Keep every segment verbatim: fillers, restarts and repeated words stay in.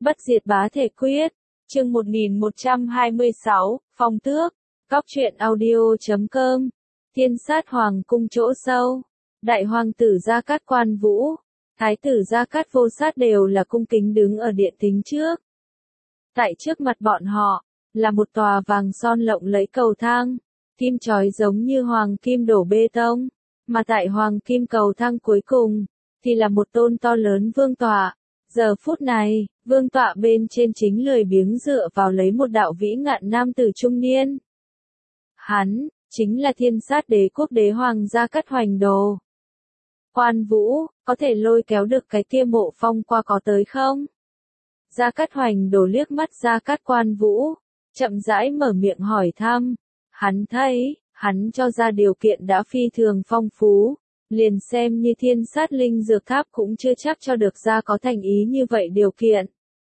Bất diệt bá thể quyết, chương một nghìn một trăm hai mươi sáu, Phong Tước, Góc truyện audio chấm com, Thiên sát hoàng cung chỗ sâu, Đại hoàng tử Gia Cát Quan Vũ, Thái tử Gia Cát Vô Sát đều là cung kính đứng ở điện thính trước. Tại trước mặt bọn họ, là một tòa vàng son lộng lẫy cầu thang, kim chói giống như hoàng kim đổ bê tông, mà tại hoàng kim cầu thang cuối cùng, thì là một tôn to lớn vương tọa. Giờ phút này, vương tọa bên trên chính lười biếng dựa vào lấy một đạo vĩ ngạn nam tử trung niên. Hắn, chính là thiên sát đế quốc đế hoàng Gia Cát Hoành Đồ. Quan Vũ, có thể lôi kéo được cái kia Mộ Phong qua có tới không? Gia Cát Hoành Đồ liếc mắt Gia Cát Quan Vũ, chậm rãi mở miệng hỏi thăm. Hắn thấy, hắn cho ra điều kiện đã phi thường phong phú. Liền xem như thiên sát linh dược tháp cũng chưa chắc cho được ra có thành ý như vậy điều kiện.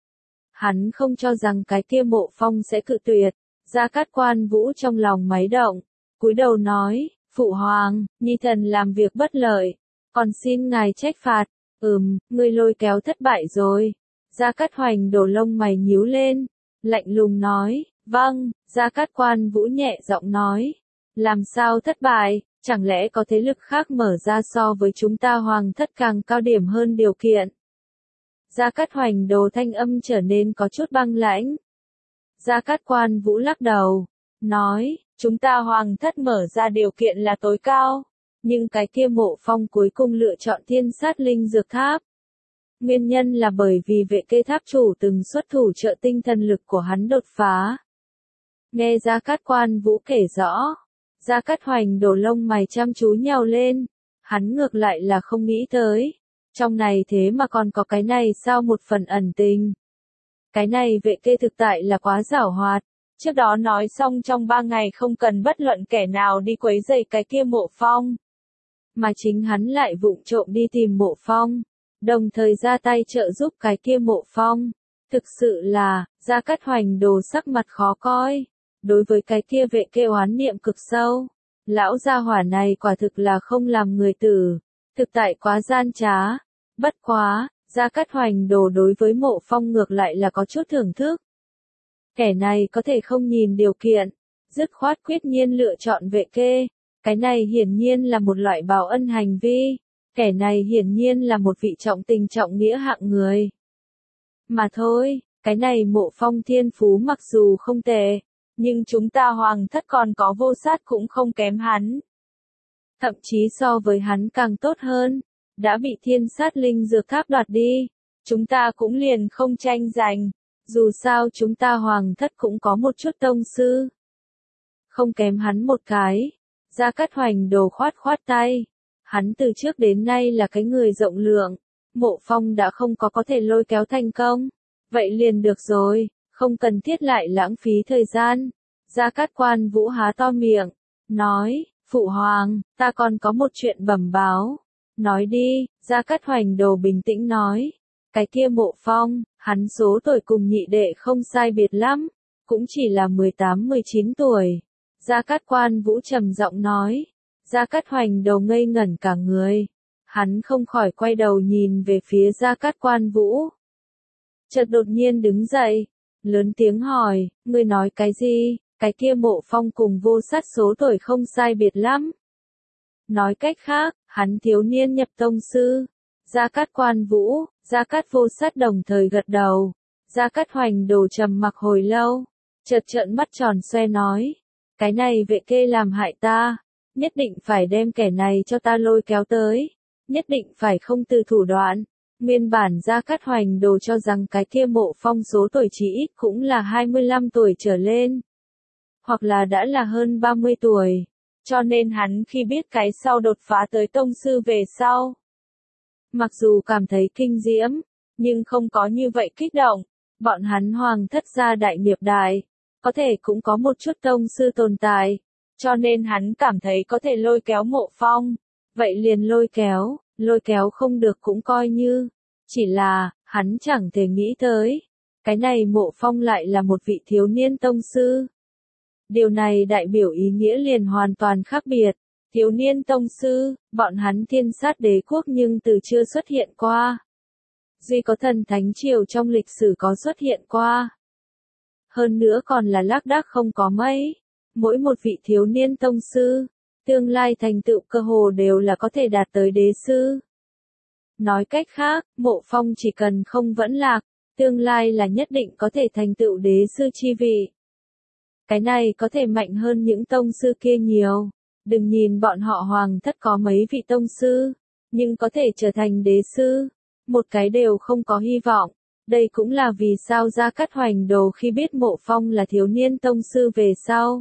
Hắn không cho rằng cái kia Mộ Phong sẽ cự tuyệt. Gia Cát Quan Vũ trong lòng máy động, cúi đầu nói, Phụ Hoàng, nhi thần làm việc bất lợi, còn xin ngài trách phạt. Ừm, ngươi lôi kéo thất bại rồi. Gia Cát Hoành Đồ lông mày nhíu lên, lạnh lùng nói, vâng. Gia Cát Quan Vũ nhẹ giọng nói, làm sao thất bại? Chẳng lẽ có thế lực khác mở ra so với chúng ta hoàng thất càng cao điểm hơn điều kiện? Gia Cát Hoành Đồ thanh âm trở nên có chút băng lãnh. Gia Cát Quan Vũ lắc đầu, nói, chúng ta hoàng thất mở ra điều kiện là tối cao, nhưng cái kia Mộ Phong cuối cùng lựa chọn thiên sát linh dược tháp. Nguyên nhân là bởi vì vệ kê tháp chủ từng xuất thủ trợ tinh thần lực của hắn đột phá. Nghe Gia Cát Quan Vũ kể rõ. Gia Cát Hoành Đồ lông mày chăm chú nhào lên, hắn ngược lại là không nghĩ tới, trong này thế mà còn có cái này sao một phần ẩn tình. Cái này vệ kê thực tại là quá giảo hoạt, trước đó nói xong trong ba ngày không cần bất luận kẻ nào đi quấy rầy cái kia Mộ Phong. Mà chính hắn lại vụng trộm đi tìm Mộ Phong, đồng thời ra tay trợ giúp cái kia Mộ Phong. Thực sự là, Gia Cát Hoành Đồ sắc mặt khó coi. Đối với cái kia vệ kê oán niệm cực sâu, lão gia hỏa này quả thực là không làm người tử, thực tại quá gian trá. Bất quá, Gia Cát Hoành Đồ đối với Mộ Phong ngược lại là có chút thưởng thức. Kẻ này có thể không nhìn điều kiện, dứt khoát quyết nhiên lựa chọn vệ kê, cái này hiển nhiên là một loại báo ân hành vi, kẻ này hiển nhiên là một vị trọng tình trọng nghĩa hạng người. Mà thôi, cái này Mộ Phong thiên phú mặc dù không tệ, nhưng chúng ta hoàng thất còn có Vô Sát cũng không kém hắn. Thậm chí so với hắn càng tốt hơn, đã bị thiên sát linh dược tháp đoạt đi, chúng ta cũng liền không tranh giành, dù sao chúng ta hoàng thất cũng có một chút tông sư. Không kém hắn một cái. Gia Cát Hoành Đồ khoát khoát tay, hắn từ trước đến nay là cái người rộng lượng, Mộ Phong đã không có có thể lôi kéo thành công, vậy liền được rồi. Không cần thiết lại lãng phí thời gian. Gia Cát Quan Vũ há to miệng, nói, Phụ Hoàng, ta còn có một chuyện bẩm báo. Nói đi. Gia Cát Hoành Đồ bình tĩnh nói, cái kia Mộ Phong, hắn số tuổi cùng nhị đệ không sai biệt lắm, cũng chỉ là mười tám mười chín tuổi. Gia Cát Quan Vũ trầm giọng nói, Gia Cát Hoành Đồ ngây ngẩn cả người, hắn không khỏi quay đầu nhìn về phía Gia Cát Quan Vũ. Chợt đột nhiên đứng dậy, lớn tiếng hỏi, ngươi nói cái gì? Cái kia Mộ Phong cùng Vô Sát số tuổi không sai biệt lắm. Nói cách khác, hắn thiếu niên nhập tông sư. Gia Cát Quan Vũ, Gia Cát Vô Sát đồng thời gật đầu. Gia Cát Hoành Đồ trầm mặc hồi lâu, chợt trợn mắt tròn xoe nói, cái này vệ kê làm hại ta, nhất định phải đem kẻ này cho ta lôi kéo tới, nhất định phải không từ thủ đoạn. Nguyên bản Gia Cát Hoành Đồ cho rằng cái kia Mộ Phong số tuổi chỉ ít cũng là hai mươi lăm tuổi trở lên, hoặc là đã là hơn ba mươi tuổi, cho nên hắn khi biết cái sau đột phá tới tông sư về sau, mặc dù cảm thấy kinh diễm, nhưng không có như vậy kích động. Bọn hắn hoàng thất gia đại nghiệp đại, có thể cũng có một chút tông sư tồn tại, cho nên hắn cảm thấy có thể lôi kéo Mộ Phong, vậy liền lôi kéo. Lôi kéo không được cũng coi như, chỉ là, hắn chẳng thể nghĩ tới, cái này Mộ Phong lại là một vị thiếu niên tông sư. Điều này đại biểu ý nghĩa liền hoàn toàn khác biệt, thiếu niên tông sư, bọn hắn thiên sát đế quốc nhưng từ chưa xuất hiện qua. duy có thần thánh triều trong lịch sử có xuất hiện qua. Hơn nữa còn là lác đác không có mấy. Mỗi một vị thiếu niên tông sư, tương lai thành tựu cơ hồ đều là có thể đạt tới đế sư. Nói cách khác, Mộ Phong chỉ cần không vẫn lạc, tương lai là nhất định có thể thành tựu đế sư chi vị. Cái này có thể mạnh hơn những tông sư kia nhiều. Đừng nhìn bọn họ hoàng thất có mấy vị tông sư, nhưng có thể trở thành đế sư, một cái đều không có hy vọng. Đây cũng là vì sao Gia Cát Hoành Đồ khi biết Mộ Phong là thiếu niên tông sư về sau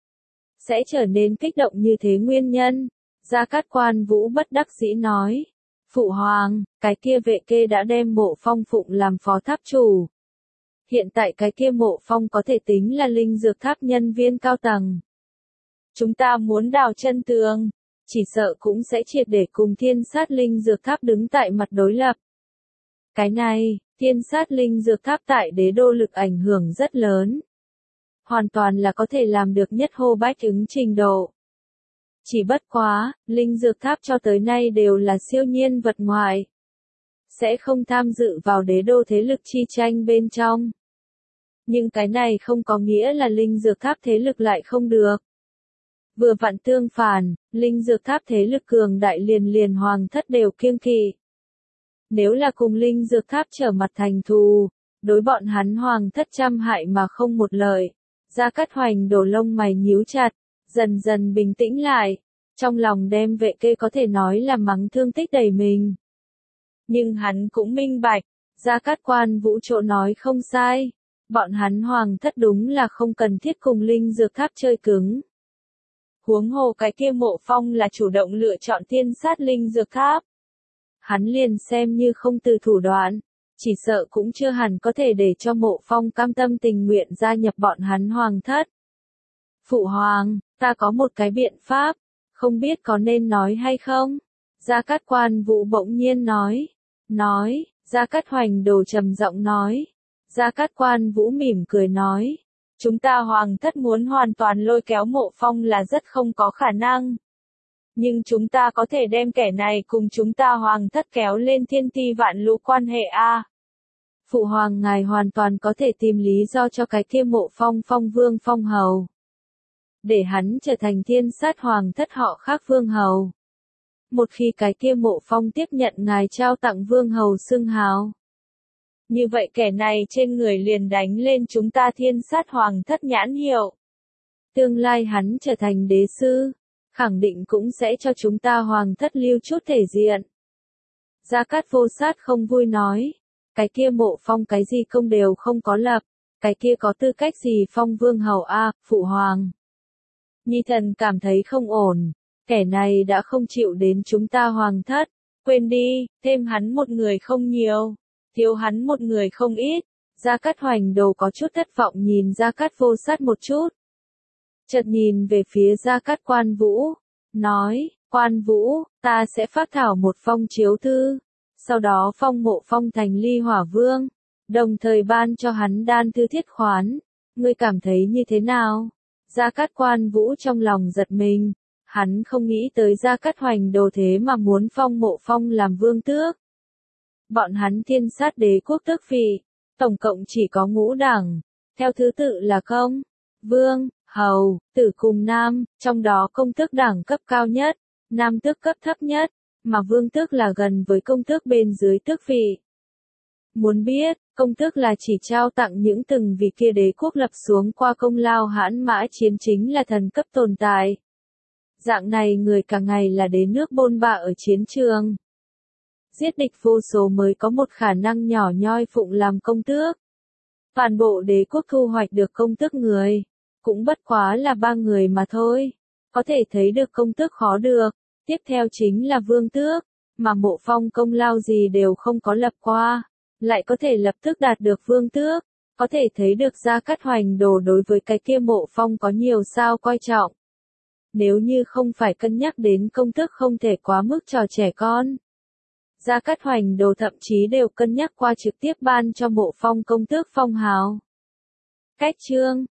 sẽ trở nên kích động như thế nguyên nhân. Gia Cát Quan Vũ bất đắc dĩ nói, Phụ Hoàng, cái kia Vệ Kê đã đem Mộ Phong phụng làm phó tháp chủ. Hiện tại cái kia Mộ Phong có thể tính là linh dược tháp nhân viên cao tầng. Chúng ta muốn đào chân tường, chỉ sợ cũng sẽ triệt để cùng Thiên Sát Linh Dược Tháp đứng tại mặt đối lập. Cái này, Thiên Sát Linh Dược Tháp tại đế đô lực ảnh hưởng rất lớn. Hoàn toàn là có thể làm được nhất hô bách ứng trình độ. Chỉ bất quá, Linh Dược Tháp cho tới nay đều là siêu nhiên vật ngoại. Sẽ không tham dự vào đế đô thế lực chi tranh bên trong. Nhưng cái này không có nghĩa là Linh Dược Tháp thế lực lại không được. Vừa vặn tương phản, Linh Dược Tháp thế lực cường đại liền liền hoàng thất đều kiêng kỵ. Nếu là cùng Linh Dược Tháp trở mặt thành thù, đối bọn hắn hoàng thất trăm hại mà không một lợi. Gia Cát Hoành Đổ lông mày nhíu chặt, dần dần bình tĩnh lại, trong lòng đem Vệ Kê có thể nói là mắng thương tích đầy mình. Nhưng hắn cũng minh bạch, Gia Cát Quan Vũ chỗ nói không sai, bọn hắn hoàng thất đúng là không cần thiết cùng Linh Dược Tháp chơi cứng. Huống hồ cái kia Mộ Phong là chủ động lựa chọn Thiên Sát Linh Dược Tháp. Hắn liền xem như không từ thủ đoạn, chỉ sợ cũng chưa hẳn có thể để cho Mộ Phong cam tâm tình nguyện gia nhập bọn hắn hoàng thất. Phụ Hoàng, ta có một cái biện pháp, không biết có nên nói hay không? Gia Cát Quan Vũ bỗng nhiên nói. Nói, Gia Cát Hoành Đồ trầm giọng nói. Gia Cát Quan Vũ mỉm cười nói. Chúng ta hoàng thất muốn hoàn toàn lôi kéo Mộ Phong là rất không có khả năng. Nhưng chúng ta có thể đem kẻ này cùng chúng ta hoàng thất kéo lên thiên ti vạn lũ quan hệ a. Phụ Hoàng ngài hoàn toàn có thể tìm lý do cho cái kia Mộ Phong phong vương phong hầu. Để hắn trở thành Thiên Sát hoàng thất họ khác vương hầu. Một khi cái kia Mộ Phong tiếp nhận ngài trao tặng vương hầu xưng hào. Như vậy kẻ này trên người liền đánh lên chúng ta Thiên Sát hoàng thất nhãn hiệu. Tương lai hắn trở thành đế sư, khẳng định cũng sẽ cho chúng ta hoàng thất lưu chút thể diện. Gia Cát Vô Sát không vui nói, cái kia Mộ Phong cái gì công đều không có lập, cái kia có tư cách gì phong vương hầu a, Phụ Hoàng. Nhi thần cảm thấy không ổn, kẻ này đã không chịu đến chúng ta hoàng thất, quên đi, thêm hắn một người không nhiều, thiếu hắn một người không ít. Gia Cát Hoành Đồ có chút thất vọng nhìn Gia Cát Vô Sát một chút. Chợt nhìn về phía Gia Cát Quan Vũ, nói, Quan Vũ, ta sẽ phát thảo một phong chiếu thư, sau đó phong Mộ Phong thành ly hỏa vương, đồng thời ban cho hắn đan thư thiết khoán, ngươi cảm thấy như thế nào? Gia Cát Quan Vũ trong lòng giật mình, hắn không nghĩ tới Gia Cát Hoành Đồ thế mà muốn phong Mộ Phong làm vương tước. Bọn hắn Thiên Sát đế quốc tước vị, tổng cộng chỉ có ngũ đẳng, theo thứ tự là công, vương, hầu, tử cùng nam, trong đó công tước đẳng cấp cao nhất, nam tước cấp thấp nhất, mà vương tước là gần với công tước bên dưới tước vị. Muốn biết, công tước là chỉ trao tặng những từng vị kia đế quốc lập xuống qua công lao hãn mã chiến chính là thần cấp tồn tại. Dạng này người cả ngày là đến nước bôn ba ở chiến trường. Giết địch vô số mới có một khả năng nhỏ nhoi phụng làm công tước. Toàn bộ đế quốc thu hoạch được công tước người, cũng bất quá là ba người mà thôi. Có thể thấy được công tước khó được, tiếp theo chính là vương tước, mà Mộ Phong công lao gì đều không có lập qua, lại có thể lập tức đạt được vương tước, có thể thấy được Gia Cát Hoành Đồ đối với cái kia Mộ Phong có nhiều sao coi trọng. Nếu như không phải cân nhắc đến công tước không thể quá mức trò trẻ con. Gia Cát Hoành Đồ thậm chí đều cân nhắc qua trực tiếp ban cho Mộ Phong công tước phong hào. Cách chương